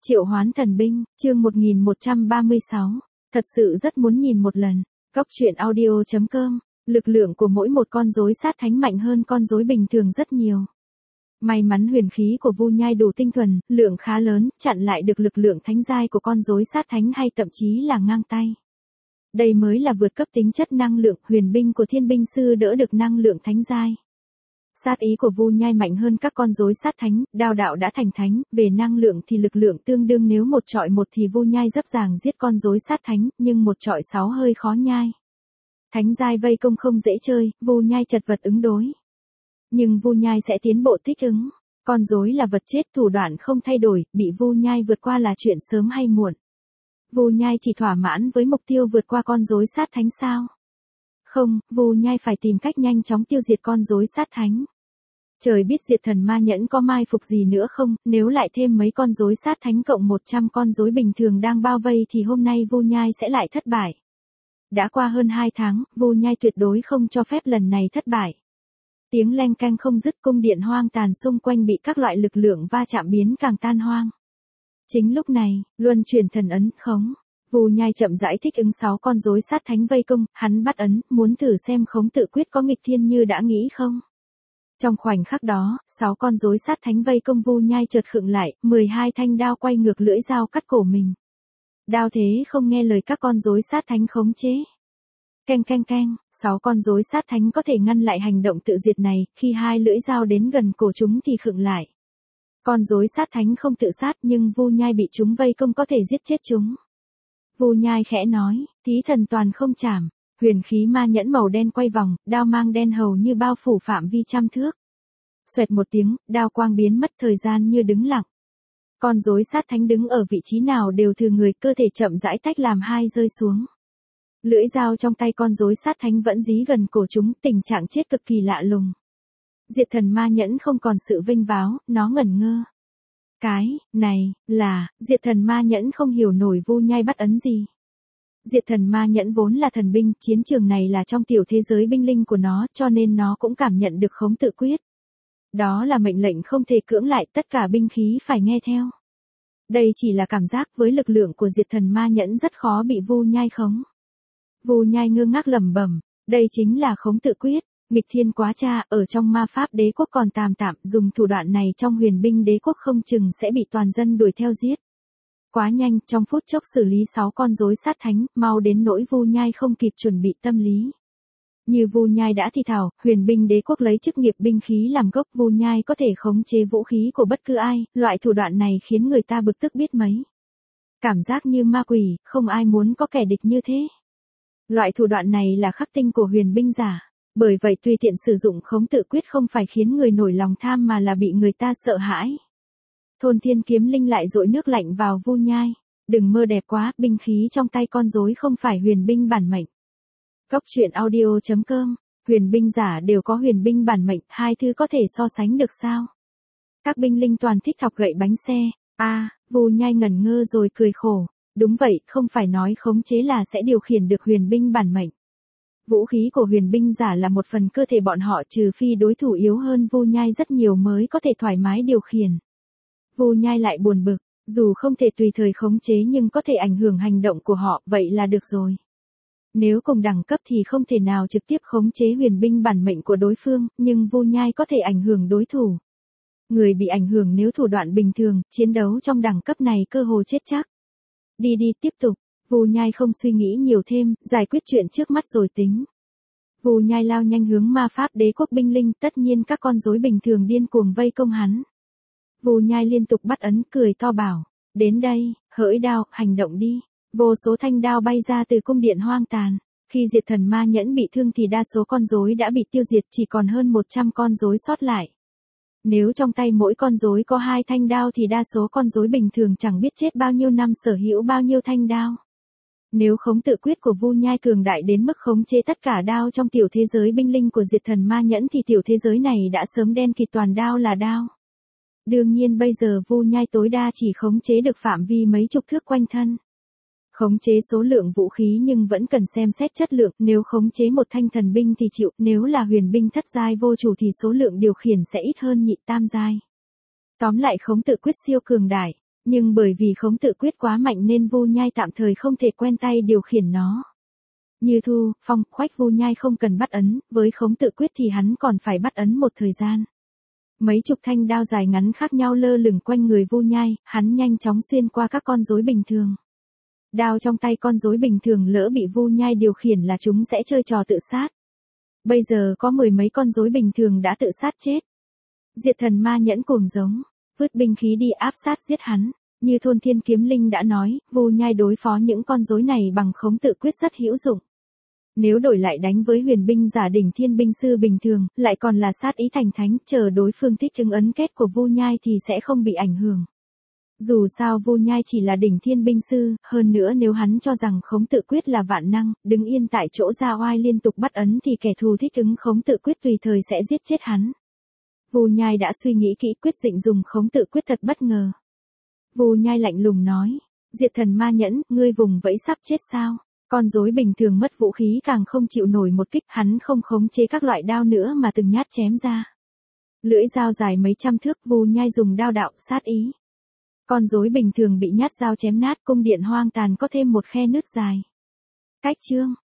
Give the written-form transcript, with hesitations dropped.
Triệu hoán thần binh, chương 1136. Thật sự rất muốn nhìn một lần. Góc truyện audio.com. Lực lượng của mỗi một con rối sát thánh mạnh hơn con rối bình thường rất nhiều. May mắn huyền khí của Vu Nhai đủ tinh thuần, lượng khá lớn, chặn lại được lực lượng thánh giai của con rối sát thánh hay thậm chí là ngang tay. Đây mới là vượt cấp tính chất năng lượng, huyền binh của thiên binh sư đỡ được năng lượng thánh giai. Sát ý của Vu Nhai mạnh hơn các con rối sát thánh, đao đạo đã thành thánh, về năng lượng thì lực lượng tương đương, nếu một trọi một thì Vu Nhai dấp dàng giết con rối sát thánh, nhưng một trọi 6 hơi khó nhai. Thánh giai vây công không dễ chơi, Vu Nhai chật vật ứng đối. Nhưng Vu Nhai sẽ tiến bộ thích ứng, con rối là vật chết, thủ đoạn không thay đổi, bị Vu Nhai vượt qua là chuyện sớm hay muộn. Vu Nhai chỉ thỏa mãn với mục tiêu vượt qua con rối sát thánh sao? Không, Vu Nhai phải tìm cách nhanh chóng tiêu diệt con rối sát thánh. Trời biết diệt thần ma nhẫn có mai phục gì nữa không, nếu lại thêm mấy con rối sát thánh cộng 100 con rối bình thường đang bao vây thì hôm nay Vu Nhai sẽ lại thất bại. Đã qua hơn 2 tháng, Vu Nhai tuyệt đối không cho phép lần này thất bại. Tiếng leng keng không dứt, cung điện hoang tàn xung quanh bị các loại lực lượng va chạm biến càng tan hoang. Chính lúc này, luân chuyển thần ấn khống. Vu Nhai chậm rãi thích ứng 6 con rối sát thánh vây công, hắn bắt ấn, muốn thử xem khống tự quyết có nghịch thiên như đã nghĩ không. Trong khoảnh khắc đó, 6 con rối sát thánh vây công Vu Nhai chợt khựng lại, 12 thanh đao quay ngược lưỡi dao cắt cổ mình. Đao thế không nghe lời các con rối sát thánh khống chế. Keng keng keng, 6 con rối sát thánh có thể ngăn lại hành động tự diệt này, khi hai lưỡi dao đến gần cổ chúng thì khựng lại. Con rối sát thánh không tự sát nhưng Vu Nhai bị chúng vây công có thể giết chết chúng. Vu Nhai khẽ nói, thí thần toàn không chảm. Huyền khí ma nhẫn màu đen quay vòng, đao mang đen hầu như bao phủ phạm vi trăm thước. Xoẹt một tiếng, đao quang biến mất, thời gian như đứng lặng. Con rối sát thánh đứng ở vị trí nào đều thừa người, cơ thể chậm rãi tách làm hai rơi xuống. Lưỡi dao trong tay con rối sát thánh vẫn dí gần cổ chúng, tình trạng chết cực kỳ lạ lùng. Diệt thần ma nhẫn không còn sự vinh váo, nó ngẩn ngơ. Cái này là diệt thần ma nhẫn không hiểu nổi Vu Nhai bắt ấn gì. Diệt thần ma nhẫn vốn là thần binh, chiến trường này là trong tiểu thế giới binh linh của nó, cho nên nó cũng cảm nhận được khống tự quyết. Đó là mệnh lệnh không thể cưỡng lại, tất cả binh khí phải nghe theo. Đây chỉ là cảm giác, với lực lượng của diệt thần ma nhẫn rất khó bị Vu Nhai khống. Vu Nhai ngơ ngác lẩm bẩm, đây chính là khống tự quyết, nghịch thiên quá cha, ở trong ma pháp đế quốc còn tạm tạm, dùng thủ đoạn này trong huyền binh đế quốc không chừng sẽ bị toàn dân đuổi theo giết. Quá nhanh, trong phút chốc xử lý 6 con rối sát thánh, mau đến nỗi Vu Nhai không kịp chuẩn bị tâm lý. Như Vu Nhai đã thì thào, huyền binh đế quốc lấy chức nghiệp binh khí làm gốc, Vu Nhai có thể khống chế vũ khí của bất cứ ai, loại thủ đoạn này khiến người ta bực tức biết mấy. Cảm giác như ma quỷ, không ai muốn có kẻ địch như thế. Loại thủ đoạn này là khắc tinh của huyền binh giả, bởi vậy tùy tiện sử dụng khống tự quyết không phải khiến người nổi lòng tham mà là bị người ta sợ hãi. Thôn thiên kiếm linh lại dội nước lạnh vào Vu Nhai. Đừng mơ đẹp quá, binh khí trong tay con rối không phải huyền binh bản mệnh. Góc truyện audio.com. Huyền binh giả đều có huyền binh bản mệnh, hai thứ có thể so sánh được sao? Các binh linh toàn thích thọc gậy bánh xe. Vu Nhai ngẩn ngơ rồi cười khổ. Đúng vậy, không phải nói khống chế là sẽ điều khiển được huyền binh bản mệnh. Vũ khí của huyền binh giả là một phần cơ thể bọn họ, trừ phi đối thủ yếu hơn Vu Nhai rất nhiều mới có thể thoải mái điều khiển. Vu Nhai lại buồn bực, dù không thể tùy thời khống chế nhưng có thể ảnh hưởng hành động của họ, vậy là được rồi. Nếu cùng đẳng cấp thì không thể nào trực tiếp khống chế huyền binh bản mệnh của đối phương, nhưng Vu Nhai có thể ảnh hưởng đối thủ. Người bị ảnh hưởng nếu thủ đoạn bình thường, chiến đấu trong đẳng cấp này cơ hồ chết chắc. Đi tiếp tục, Vu Nhai không suy nghĩ nhiều thêm, giải quyết chuyện trước mắt rồi tính. Vu Nhai lao nhanh hướng ma pháp đế quốc binh linh, tất nhiên các con rối bình thường điên cuồng vây công hắn. Vu Nhai liên tục bắt ấn, cười to bảo, đến đây, hỡi đao, hành động đi. Vô số thanh đao bay ra từ cung điện hoang tàn. Khi diệt thần ma nhẫn bị thương thì đa số con rối đã bị tiêu diệt, chỉ còn hơn 100 con rối sót lại. Nếu trong tay mỗi con rối có 2 thanh đao thì đa số con rối bình thường chẳng biết chết bao nhiêu năm sở hữu bao nhiêu thanh đao. Nếu khống tự quyết của Vu Nhai cường đại đến mức khống chế tất cả đao trong tiểu thế giới binh linh của diệt thần ma nhẫn thì tiểu thế giới này đã sớm đen kịt toàn đao là đao. Đương nhiên bây giờ Vu Nhai tối đa chỉ khống chế được phạm vi mấy chục thước quanh thân. Khống chế số lượng vũ khí nhưng vẫn cần xem xét chất lượng, nếu khống chế một thanh thần binh thì chịu, nếu là huyền binh thất giai vô chủ thì số lượng điều khiển sẽ ít hơn nhị tam giai. Tóm lại khống tự quyết siêu cường đại. Nhưng bởi vì khống tự quyết quá mạnh nên Vu Nhai tạm thời không thể quen tay điều khiển nó. Như Thu, Phong, Khoách Vu Nhai không cần bắt ấn, với khống tự quyết thì hắn còn phải bắt ấn một thời gian. Mấy chục thanh đao dài ngắn khác nhau lơ lửng quanh người Vu Nhai, hắn nhanh chóng xuyên qua các con rối bình thường. Đao trong tay con rối bình thường lỡ bị Vu Nhai điều khiển là chúng sẽ chơi trò tự sát. Bây giờ có mười mấy con rối bình thường đã tự sát chết. Diệt Thần Ma Nhẫn cuồng giống, vứt binh khí đi áp sát giết hắn. Như Thôn Thiên Kiếm Linh đã nói, Vu Nhai đối phó những con rối này bằng khống tự quyết rất hữu dụng. Nếu đổi lại đánh với huyền binh giả đỉnh thiên binh sư bình thường, lại còn là sát ý thành thánh, chờ đối phương thích ứng ấn kết của Vu Nhai thì sẽ không bị ảnh hưởng. Dù sao Vu Nhai chỉ là đỉnh thiên binh sư, hơn nữa nếu hắn cho rằng khống tự quyết là vạn năng, đứng yên tại chỗ ra oai liên tục bắt ấn thì kẻ thù thích ứng khống tự quyết tùy thời sẽ giết chết hắn. Vu Nhai đã suy nghĩ kỹ quyết định dùng khống tự quyết thật bất ngờ. Vu Nhai lạnh lùng nói, Diệt Thần Ma Nhẫn, ngươi vùng vẫy sắp chết sao? Con rối bình thường mất vũ khí càng không chịu nổi một kích, hắn không khống chế các loại đao nữa mà từng nhát chém ra. Lưỡi dao dài mấy trăm thước, Vu Nhai dùng đao đạo sát ý. Con rối bình thường bị nhát dao chém nát, cung điện hoang tàn có thêm một khe nứt dài. Cách chương